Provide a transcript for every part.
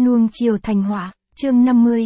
Nuông chiều thành họa, chương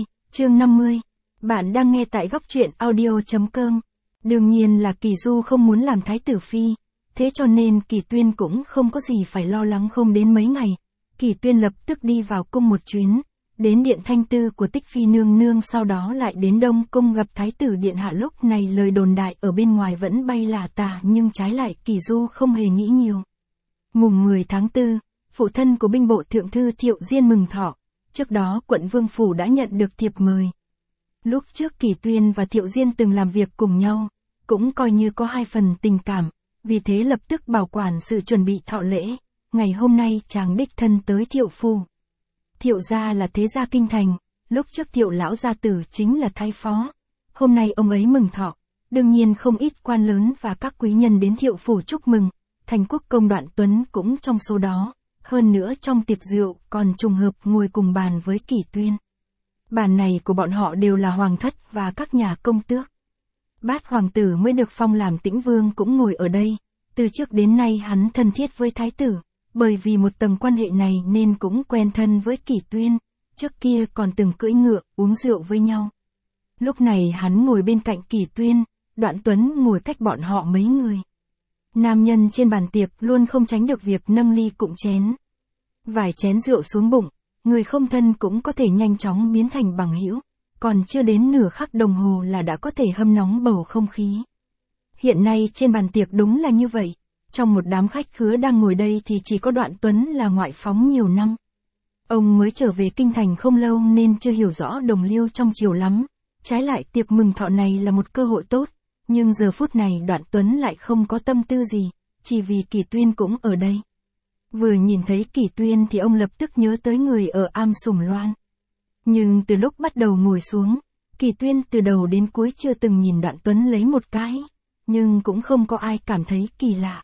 50. Bạn đang nghe tại góc truyện audio.com. Đương nhiên là Kỳ Du không muốn làm thái tử phi, thế cho nên Kỳ Tuyên cũng không có gì phải lo lắng. Không đến mấy ngày, Kỳ Tuyên lập tức đi vào cung một chuyến, đến điện thanh tư của Tích Phi nương nương, sau đó lại đến Đông Cung gặp thái tử điện hạ. Lúc này lời đồn đại ở bên ngoài vẫn bay lả tả, nhưng trái lại Kỳ Du không hề nghĩ nhiều. Mùng 10 tháng 4, phụ thân của binh bộ thượng thư Thiệu Diên mừng thọ. Trước đó quận Vương Phủ đã nhận được thiệp mời. Lúc trước Kỳ Tuyên và Thiệu Diên từng làm việc cùng nhau, cũng coi như có hai phần tình cảm, vì thế lập tức bảo quản sự chuẩn bị thọ lễ. Ngày hôm nay chàng đích thân tới Thiệu Phủ. Thiệu gia là thế gia kinh thành, lúc trước Thiệu lão gia tử chính là thái phó. Hôm nay ông ấy mừng thọ, đương nhiên không ít quan lớn và các quý nhân đến Thiệu Phủ chúc mừng. Thành quốc công Đoạn Tuấn cũng trong số đó. Hơn nữa trong tiệc rượu còn trùng hợp ngồi cùng bàn với Kỳ Tuyên. Bàn này của bọn họ đều là hoàng thất và các nhà công tước. Bát hoàng tử mới được phong làm Tĩnh Vương cũng ngồi ở đây. Từ trước đến nay hắn thân thiết với thái tử, bởi vì một tầng quan hệ này nên cũng quen thân với Kỳ Tuyên. Trước kia còn từng cưỡi ngựa, uống rượu với nhau. Lúc này hắn ngồi bên cạnh Kỳ Tuyên, Đoạn Tuấn ngồi cách bọn họ mấy người. Nam nhân trên bàn tiệc luôn không tránh được việc nâng ly cụng chén. Vài chén rượu xuống bụng, người không thân cũng có thể nhanh chóng biến thành bằng hữu, còn chưa đến nửa khắc đồng hồ là đã có thể hâm nóng bầu không khí. Hiện nay trên bàn tiệc đúng là như vậy, trong một đám khách khứa đang ngồi đây thì chỉ có Đoạn Tuấn là ngoại phóng nhiều năm. Ông mới trở về kinh thành không lâu nên chưa hiểu rõ đồng liêu trong triều lắm, trái lại tiệc mừng thọ này là một cơ hội tốt. Nhưng giờ phút này Đoạn Tuấn lại không có tâm tư gì, chỉ vì Kỳ Tuyên cũng ở đây. Vừa nhìn thấy Kỳ Tuyên thì ông lập tức nhớ tới người ở Am Sủng Loan. Nhưng từ lúc bắt đầu ngồi xuống, Kỳ Tuyên từ đầu đến cuối chưa từng nhìn Đoạn Tuấn lấy một cái, nhưng cũng không có ai cảm thấy kỳ lạ.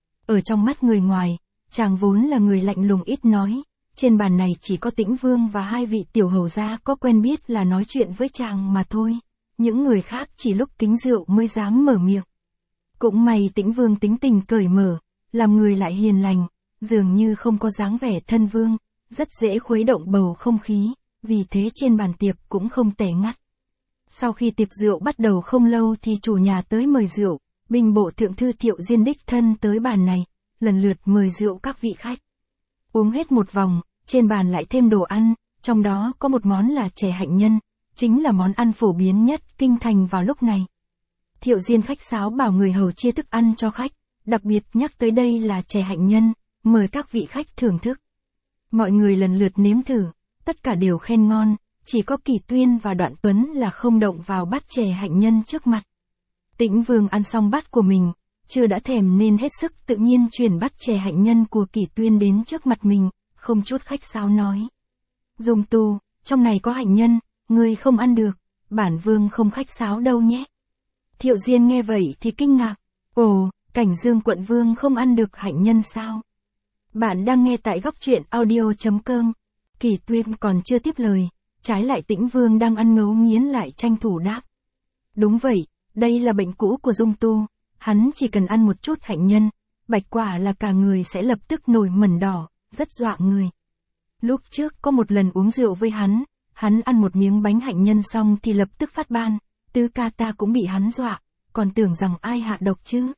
Ở trong mắt người ngoài, chàng vốn là người lạnh lùng ít nói, trên bàn này chỉ có Tĩnh Vương và hai vị tiểu hầu gia có quen biết là nói chuyện với chàng mà thôi. Những người khác chỉ lúc kính rượu mới dám mở miệng. Cũng may Tĩnh Vương tính tình cởi mở, làm người lại hiền lành, dường như không có dáng vẻ thân vương, rất dễ khuấy động bầu không khí, vì thế trên bàn tiệc cũng không tẻ ngắt. Sau khi tiệc rượu bắt đầu không lâu thì chủ nhà tới mời rượu, binh bộ thượng thư Thiệu Diên đích thân tới bàn này, lần lượt mời rượu các vị khách. Uống hết một vòng, trên bàn lại thêm đồ ăn, trong đó có một món là chè hạnh nhân. Chính là món ăn phổ biến nhất kinh thành vào lúc này. Thiệu Diên khách sáo bảo người hầu chia thức ăn cho khách, đặc biệt nhắc tới đây là chè hạnh nhân, mời các vị khách thưởng thức. Mọi người lần lượt nếm thử, tất cả đều khen ngon, chỉ có Kỳ Tuyên và Đoạn Tuấn là không động vào bát chè hạnh nhân trước mặt. Tĩnh Vương ăn xong bát của mình, chưa đã thèm nên hết sức tự nhiên chuyển bát chè hạnh nhân của Kỳ Tuyên đến trước mặt mình, không chút khách sáo nói. Dung Tu, trong này có hạnh nhân. Ngươi không ăn được, bản vương không khách sáo đâu nhé. Thiệu Diên nghe vậy thì kinh ngạc. Ồ, Cảnh Dương quận vương không ăn được hạnh nhân sao? Bạn đang nghe tại góc truyện audio.com. Kỳ Tuyên còn chưa tiếp lời, trái lại Tĩnh Vương đang ăn ngấu nghiến lại tranh thủ đáp. Đúng vậy, đây là bệnh cũ của Dung Tu, hắn chỉ cần ăn một chút hạnh nhân, bạch quả là cả người sẽ lập tức nổi mẩn đỏ, rất dọa người. Lúc trước có một lần uống rượu với hắn ăn một miếng bánh hạnh nhân xong thì lập tức phát ban, tứ ca ta cũng bị hắn dọa, còn tưởng rằng ai hạ độc chứ.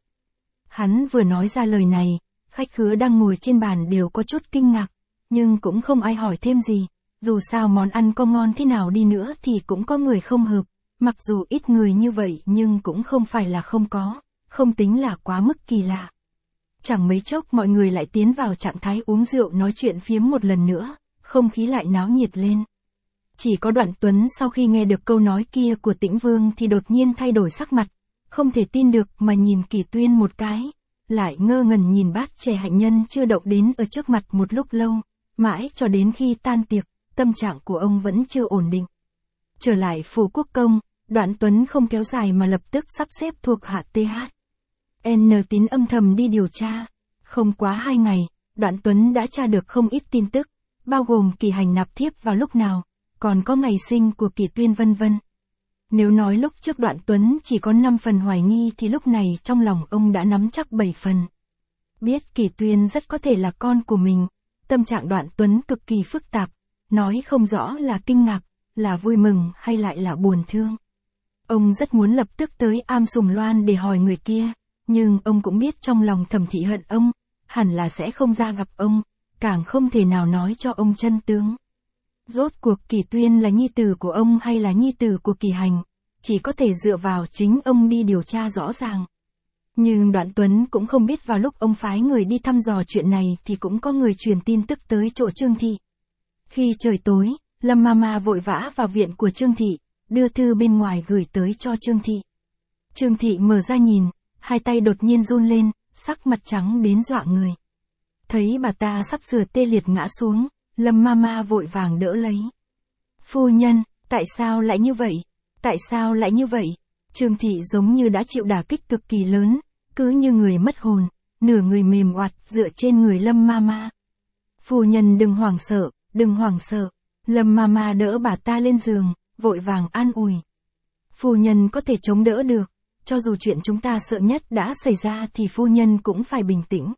Hắn vừa nói ra lời này, khách khứa đang ngồi trên bàn đều có chút kinh ngạc, nhưng cũng không ai hỏi thêm gì, dù sao món ăn có ngon thế nào đi nữa thì cũng có người không hợp, mặc dù ít người như vậy nhưng cũng không phải là không có, không tính là quá mức kỳ lạ. Chẳng mấy chốc mọi người lại tiến vào trạng thái uống rượu nói chuyện phiếm một lần nữa, không khí lại náo nhiệt lên. Chỉ có Đoạn Tuấn sau khi nghe được câu nói kia của Tĩnh Vương thì đột nhiên thay đổi sắc mặt, không thể tin được mà nhìn Kỳ Tuyên một cái, lại ngơ ngẩn nhìn bát chè hạnh nhân chưa động đến ở trước mặt một lúc lâu, mãi cho đến khi tan tiệc, tâm trạng của ông vẫn chưa ổn định. Trở lại phủ quốc công, Đoạn Tuấn không kéo dài mà lập tức sắp xếp thuộc hạ TH. N Tín âm thầm đi điều tra, không quá 2 ngày, Đoạn Tuấn đã tra được không ít tin tức, bao gồm kỳ hành nạp thiếp vào lúc nào. Còn có ngày sinh của Kỳ Tuyên vân vân. Nếu nói lúc trước Đoạn Tuấn chỉ có 5 phần hoài nghi thì lúc này trong lòng ông đã nắm chắc 7 phần. Biết Kỳ Tuyên rất có thể là con của mình, tâm trạng Đoạn Tuấn cực kỳ phức tạp, nói không rõ là kinh ngạc, là vui mừng hay lại là buồn thương. Ông rất muốn lập tức tới Am Sùng Loan để hỏi người kia, nhưng ông cũng biết trong lòng Thẩm Thị hận ông, hẳn là sẽ không ra gặp ông, càng không thể nào nói cho ông chân tướng. Rốt cuộc Kỳ Tuyên là nhi tử của ông hay là nhi tử của Kỳ Hành, chỉ có thể dựa vào chính ông đi điều tra rõ ràng. Nhưng Đoạn Tuấn cũng không biết vào lúc ông phái người đi thăm dò chuyện này thì cũng có người truyền tin tức tới chỗ Trương Thị. Khi trời tối, Lâm Mama vội vã vào viện của Trương Thị, đưa thư bên ngoài gửi tới cho Trương Thị. Trương Thị mở ra nhìn, hai tay đột nhiên run lên, sắc mặt trắng đến dọa người. Thấy bà ta sắp sửa tê liệt ngã xuống, Lâm Mama vội vàng đỡ lấy. Phu nhân, tại sao lại như vậy? Tại sao lại như vậy? Trương Thị giống như đã chịu đả kích cực kỳ lớn, cứ như người mất hồn, nửa người mềm oặt dựa trên người Lâm Mama. Phu nhân đừng hoảng sợ, đừng hoảng sợ. Lâm Mama đỡ bà ta lên giường, vội vàng an ủi. Phu nhân có thể chống đỡ được, cho dù chuyện chúng ta sợ nhất đã xảy ra thì phu nhân cũng phải bình tĩnh.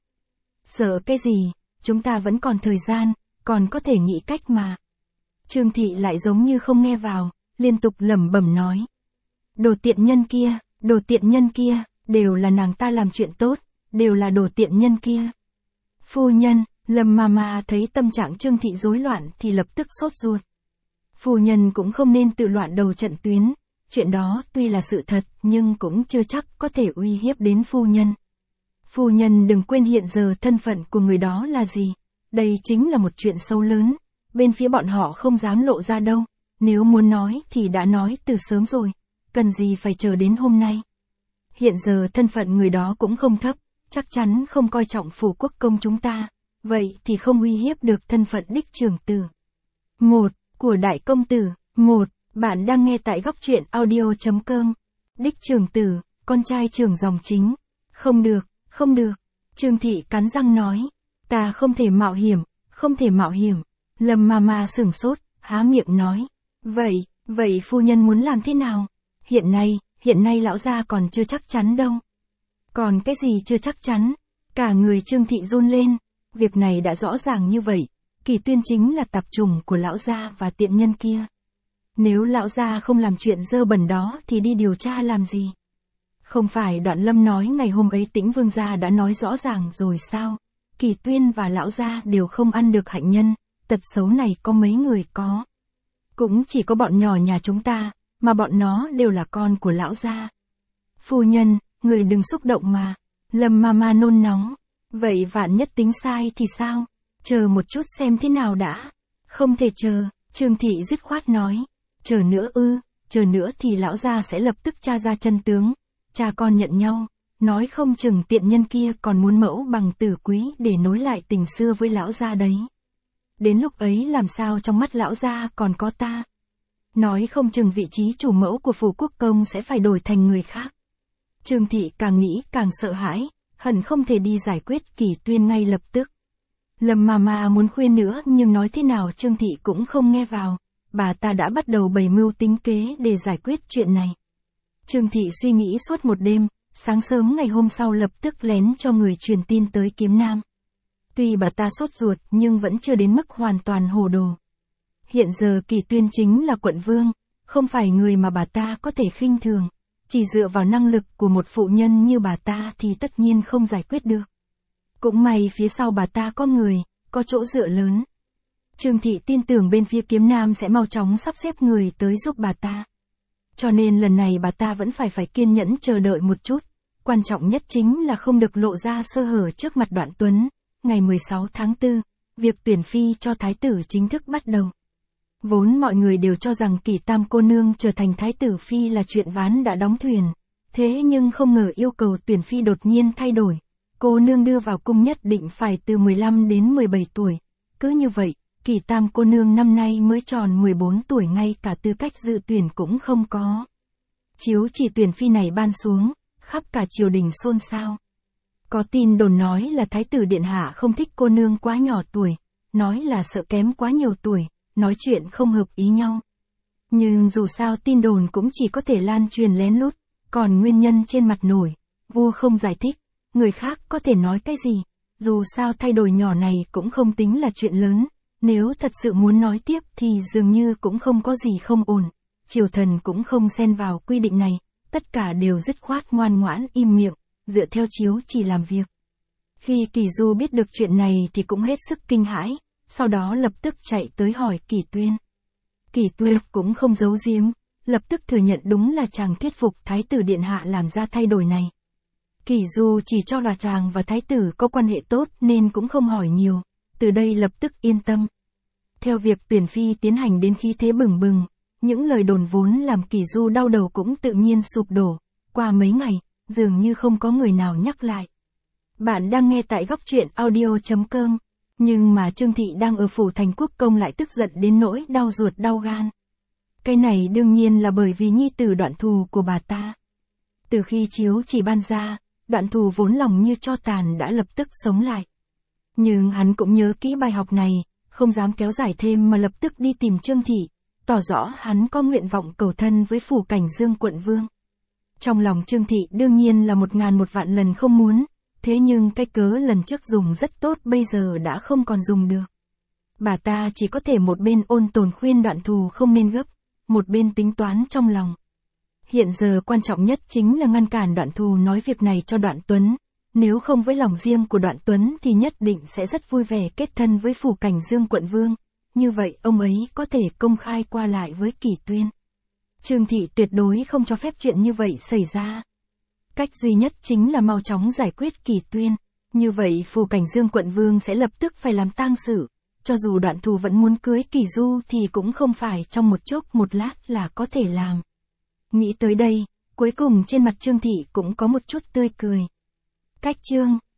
Sợ cái gì, chúng ta vẫn còn thời gian, còn có thể nghĩ cách mà. Trương Thị lại giống như không nghe vào, liên tục lẩm bẩm nói. Đồ tiện nhân kia, đồ tiện nhân kia, đều là nàng ta làm chuyện tốt, đều là đồ tiện nhân kia. Phu nhân, Lâm Mama thấy tâm trạng Trương Thị rối loạn thì lập tức sốt ruột. Phu nhân cũng không nên tự loạn đầu trận tuyến, chuyện đó tuy là sự thật nhưng cũng chưa chắc có thể uy hiếp đến phu nhân. Phu nhân đừng quên hiện giờ thân phận của người đó là gì, đây chính là một chuyện sâu lớn, bên phía bọn họ không dám lộ ra đâu, nếu muốn nói thì đã nói từ sớm rồi, cần gì phải chờ đến hôm nay. Hiện giờ thân phận người đó cũng không thấp, chắc chắn không coi trọng phủ quốc công chúng ta, vậy thì không uy hiếp được thân phận đích trưởng tử. 1. Của đại công tử. 1. Bạn đang nghe tại góc truyện audio.com. Đích trưởng tử, con trai trưởng dòng chính. Không được, không được. Trương Thị cắn răng nói. Ta không thể mạo hiểm, không thể mạo hiểm. Lâm Mama sửng sốt, há miệng nói. Vậy phu nhân muốn làm thế nào? Hiện nay lão gia còn chưa chắc chắn đâu. Còn cái gì chưa chắc chắn? Cả người Trương Thị run lên. Việc này đã rõ ràng như vậy. Kỳ Tuyên chính là tạp chủng của lão gia và tiện nhân kia. Nếu lão gia không làm chuyện dơ bẩn đó thì đi điều tra làm gì? Không phải Đoạn Lâm nói ngày hôm ấy Tĩnh Vương gia đã nói rõ ràng rồi sao? Kỳ Tuyên và lão gia đều không ăn được hạnh nhân, tật xấu này có mấy người có. Cũng chỉ có bọn nhỏ nhà chúng ta, mà bọn nó đều là con của lão gia. Phu nhân, người đừng xúc động mà. Lâm Mama nôn nóng. Vậy vạn nhất tính sai thì sao? Chờ một chút xem thế nào đã. Không thể chờ, Trương Thị dứt khoát nói. Chờ nữa ư, chờ nữa thì lão gia sẽ lập tức tra ra chân tướng. Cha con nhận nhau, nói không chừng tiện nhân kia còn muốn mẫu bằng tử quý để nối lại tình xưa với lão gia đấy. Đến lúc ấy làm sao trong mắt lão gia còn có ta? Nói không chừng vị trí chủ mẫu của phủ quốc công sẽ phải đổi thành người khác. Trương Thị càng nghĩ càng sợ hãi, hẳn không thể đi giải quyết Kỳ Tuyên ngay lập tức. Lâm Mama muốn khuyên nữa nhưng nói thế nào Trương Thị cũng không nghe vào, bà ta đã bắt đầu bày mưu tính kế để giải quyết chuyện này. Trương Thị suy nghĩ suốt một đêm, sáng sớm ngày hôm sau lập tức lén cho người truyền tin tới Kiếm Nam. Tuy bà ta sốt ruột nhưng vẫn chưa đến mức hoàn toàn hồ đồ. Hiện giờ Kỳ Tuyên chính là quận vương, không phải người mà bà ta có thể khinh thường. Chỉ dựa vào năng lực của một phụ nhân như bà ta thì tất nhiên không giải quyết được. Cũng may phía sau bà ta có người, có chỗ dựa lớn. Trương Thị tin tưởng bên phía Kiếm Nam sẽ mau chóng sắp xếp người tới giúp bà ta. Cho nên lần này bà ta vẫn phải kiên nhẫn chờ đợi một chút. Quan trọng nhất chính là không được lộ ra sơ hở trước mặt Đoạn Tuấn. Ngày 16 tháng 4, việc tuyển phi cho thái tử chính thức bắt đầu. Vốn mọi người đều cho rằng Kỳ Tam cô nương trở thành thái tử phi là chuyện ván đã đóng thuyền. Thế nhưng không ngờ yêu cầu tuyển phi đột nhiên thay đổi. Cô nương đưa vào cung nhất định phải từ 15 đến 17 tuổi. Cứ như vậy, Kỳ Tam cô nương năm nay mới tròn 14 tuổi, ngay cả tư cách dự tuyển cũng không có. Chiếu chỉ tuyển phi này ban xuống, khắp cả triều đình xôn xao. Có tin đồn nói là thái tử điện hạ không thích cô nương quá nhỏ tuổi, nói là sợ kém quá nhiều tuổi, nói chuyện không hợp ý nhau. Nhưng dù sao tin đồn cũng chỉ có thể lan truyền lén lút, còn nguyên nhân trên mặt nổi, vua không giải thích, người khác có thể nói cái gì, dù sao thay đổi nhỏ này cũng không tính là chuyện lớn, Nếu thật sự muốn nói tiếp thì dường như cũng không có gì không ổn. Triều thần cũng không xen vào quy định này, tất cả đều dứt khoát ngoan ngoãn im miệng, dựa theo chiếu chỉ làm việc. Khi Kỳ Du biết được chuyện này thì cũng hết sức kinh hãi, sau đó lập tức chạy tới hỏi Kỳ Tuyên. Kỳ Tuyên cũng không giấu giếm, lập tức thừa nhận đúng là chàng thuyết phục Thái tử Điện Hạ làm ra thay đổi này. Kỳ Du chỉ cho là chàng và Thái tử có quan hệ tốt nên cũng không hỏi nhiều, từ đây lập tức yên tâm. Theo việc tuyển phi tiến hành đến khí thế bừng bừng, những lời đồn vốn làm Kỳ Du đau đầu cũng tự nhiên sụp đổ, qua mấy ngày, dường như không có người nào nhắc lại. Bạn đang nghe tại góc truyện audio.com, nhưng mà Trương Thị đang ở phủ thành quốc công lại tức giận đến nỗi đau ruột đau gan. Cái này đương nhiên là bởi vì nhi tử Đoạn Thù của bà ta. Từ khi chiếu chỉ ban ra, Đoạn Thù vốn lòng như tro tàn đã lập tức sống lại. Nhưng hắn cũng nhớ kỹ bài học này, không dám kéo dài thêm mà lập tức đi tìm Trương Thị, tỏ rõ hắn có nguyện vọng cầu thân với phủ Cảnh Dương quận vương. Trong lòng Trương Thị đương nhiên là 1000 lần không muốn, thế nhưng cái cớ lần trước dùng rất tốt bây giờ đã không còn dùng được. Bà ta chỉ có thể một bên ôn tồn khuyên Đoạn Thù không nên gấp, một bên tính toán trong lòng. Hiện giờ quan trọng nhất chính là ngăn cản Đoạn Thù nói việc này cho Đoạn Tuấn, nếu không với lòng riêng của Đoạn Tuấn thì nhất định sẽ rất vui vẻ kết thân với phủ Cảnh Dương quận vương, như vậy ông ấy có thể công khai qua lại với Kỳ Tuyên. Trương Thị tuyệt đối không cho phép chuyện như vậy xảy ra. Cách duy nhất chính là mau chóng giải quyết Kỳ Tuyên, như vậy phủ Cảnh Dương quận vương sẽ lập tức phải làm tang sự, cho dù Đoạn Thù vẫn muốn cưới Kỳ Du thì cũng không phải trong một chốc một lát là có thể làm. Nghĩ tới đây, cuối cùng trên mặt Trương Thị cũng có một chút tươi cười. Cách chương